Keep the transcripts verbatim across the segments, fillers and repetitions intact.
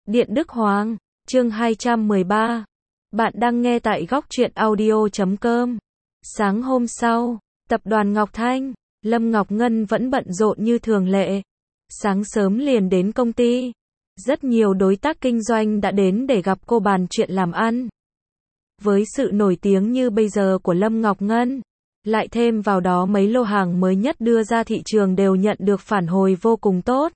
Điện Đức Hoàng, chương hai trăm mười ba. Bạn đang nghe tại góc truyện audio chấm com. Sáng hôm sau, tập đoàn Ngọc Thanh, Lâm Ngọc Ngân vẫn bận rộn như thường lệ. Sáng sớm liền đến công ty. Rất nhiều đối tác kinh doanh đã đến để gặp cô bàn chuyện làm ăn. Với sự nổi tiếng như bây giờ của Lâm Ngọc Ngân, lại thêm vào đó mấy lô hàng mới nhất đưa ra thị trường đều nhận được phản hồi vô cùng tốt.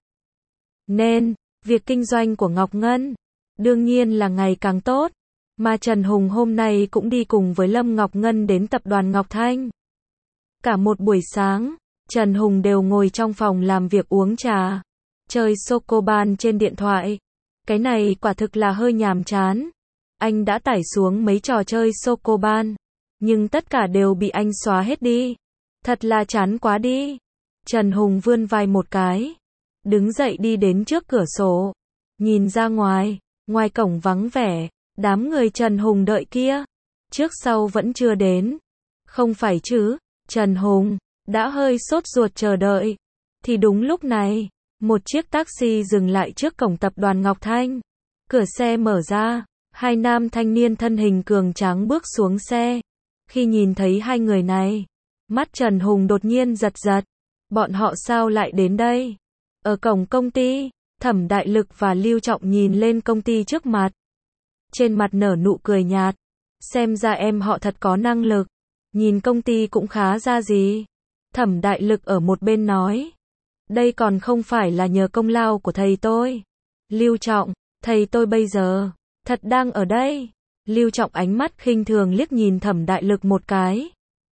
Nên, việc kinh doanh của Ngọc Ngân, đương nhiên là ngày càng tốt. Mà Trần Hùng hôm nay cũng đi cùng với Lâm Ngọc Ngân đến tập đoàn Ngọc Thanh. Cả một buổi sáng, Trần Hùng đều ngồi trong phòng làm việc uống trà, chơi Socoban trên điện thoại. Cái này quả thực là hơi nhàm chán. Anh đã tải xuống mấy trò chơi Socoban, nhưng tất cả đều bị anh xóa hết đi. Thật là chán quá đi. Trần Hùng vươn vai một cái, đứng dậy đi đến trước cửa sổ, nhìn ra ngoài, ngoài cổng vắng vẻ, đám người Trần Hùng đợi kia, trước sau vẫn chưa đến. Không phải chứ, Trần Hùng đã hơi sốt ruột chờ đợi. Thì đúng lúc này, một chiếc taxi dừng lại trước cổng tập đoàn Ngọc Thanh. Cửa xe mở ra, hai nam thanh niên thân hình cường tráng bước xuống xe. Khi nhìn thấy hai người này, mắt Trần Hùng đột nhiên giật giật. Bọn họ sao lại đến đây? Ở cổng công ty, Thẩm Đại Lực và Lưu Trọng nhìn lên công ty trước mặt. Trên mặt nở nụ cười nhạt. Xem ra em họ thật có năng lực. Nhìn công ty cũng khá ra gì. Thẩm Đại Lực ở một bên nói. Đây còn không phải là nhờ công lao của thầy tôi. Lưu Trọng, thầy tôi bây giờ, thật đang ở đây. Lưu Trọng ánh mắt khinh thường liếc nhìn Thẩm Đại Lực một cái.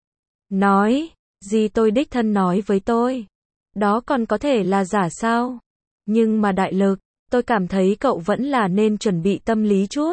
Nói, gì tôi đích thân nói với tôi. Đó còn có thể là giả sao? Nhưng mà Đại Lực, tôi cảm thấy cậu vẫn là nên chuẩn bị tâm lý chút.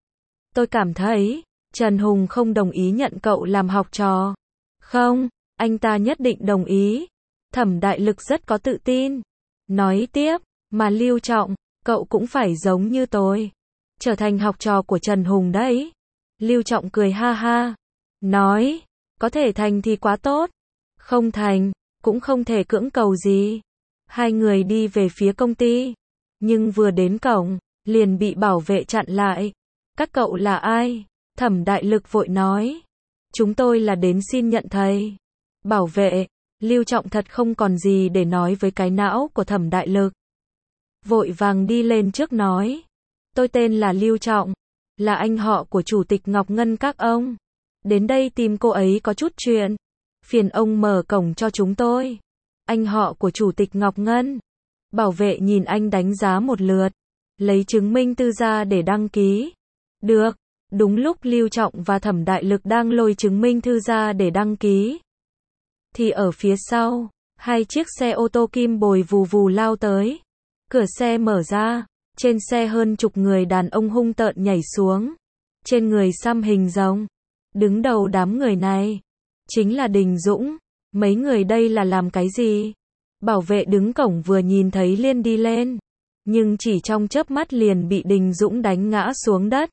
Tôi cảm thấy, Trần Hùng không đồng ý nhận cậu làm học trò. Không, anh ta nhất định đồng ý. Thẩm Đại Lực rất có tự tin. Nói tiếp, mà Lưu Trọng, cậu cũng phải giống như tôi. Trở thành học trò của Trần Hùng đấy. Lưu Trọng cười ha ha. Nói, có thể thành thì quá tốt. Không thành, cũng không thể cưỡng cầu gì. Hai người đi về phía công ty. Nhưng vừa đến cổng, liền bị bảo vệ chặn lại. Các cậu là ai? Thẩm Đại Lực vội nói. Chúng tôi là đến xin nhận thầy. Bảo vệ, Lưu Trọng thật không còn gì để nói với cái não của Thẩm Đại Lực. Vội vàng đi lên trước nói. Tôi tên là Lưu Trọng, là anh họ của Chủ tịch Ngọc Ngân các ông. Đến đây tìm cô ấy có chút chuyện. Phiền ông mở cổng cho chúng tôi. Anh họ của Chủ tịch Ngọc Ngân. Bảo vệ nhìn anh đánh giá một lượt. Lấy chứng minh thư ra để đăng ký. Được. Đúng lúc Lưu Trọng và Thẩm Đại Lực đang lôi chứng minh thư ra để đăng ký. Thì ở phía sau, hai chiếc xe ô tô kim bồi vù vù lao tới. Cửa xe mở ra. Trên xe hơn chục người đàn ông hung tợn nhảy xuống. Trên người xăm hình rồng. Đứng đầu đám người này chính là Đình Dũng. Mấy người đây là làm cái gì? Bảo vệ đứng cổng vừa nhìn thấy liền đi lên. Nhưng chỉ trong chớp mắt liền bị Đình Dũng đánh ngã xuống đất.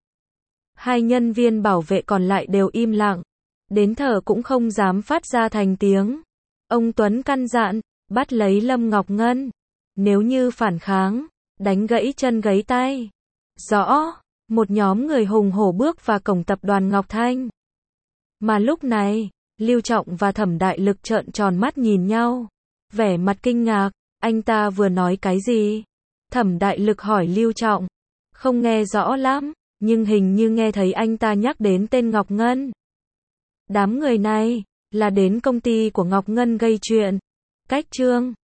Hai nhân viên bảo vệ còn lại đều im lặng. Đến thở cũng không dám phát ra thành tiếng. Ông Tuấn căn dặn, bắt lấy Lâm Ngọc Ngân. Nếu như phản kháng, đánh gãy chân gãy tay. Rõ, một nhóm người hùng hổ bước vào cổng tập đoàn Ngọc Thanh. Mà lúc này, Lưu Trọng và Thẩm Đại Lực trợn tròn mắt nhìn nhau. Vẻ mặt kinh ngạc, anh ta vừa nói cái gì? Thẩm Đại Lực hỏi Lưu Trọng. Không nghe rõ lắm, nhưng hình như nghe thấy anh ta nhắc đến tên Ngọc Ngân. Đám người này, là đến công ty của Ngọc Ngân gây chuyện. Cách chương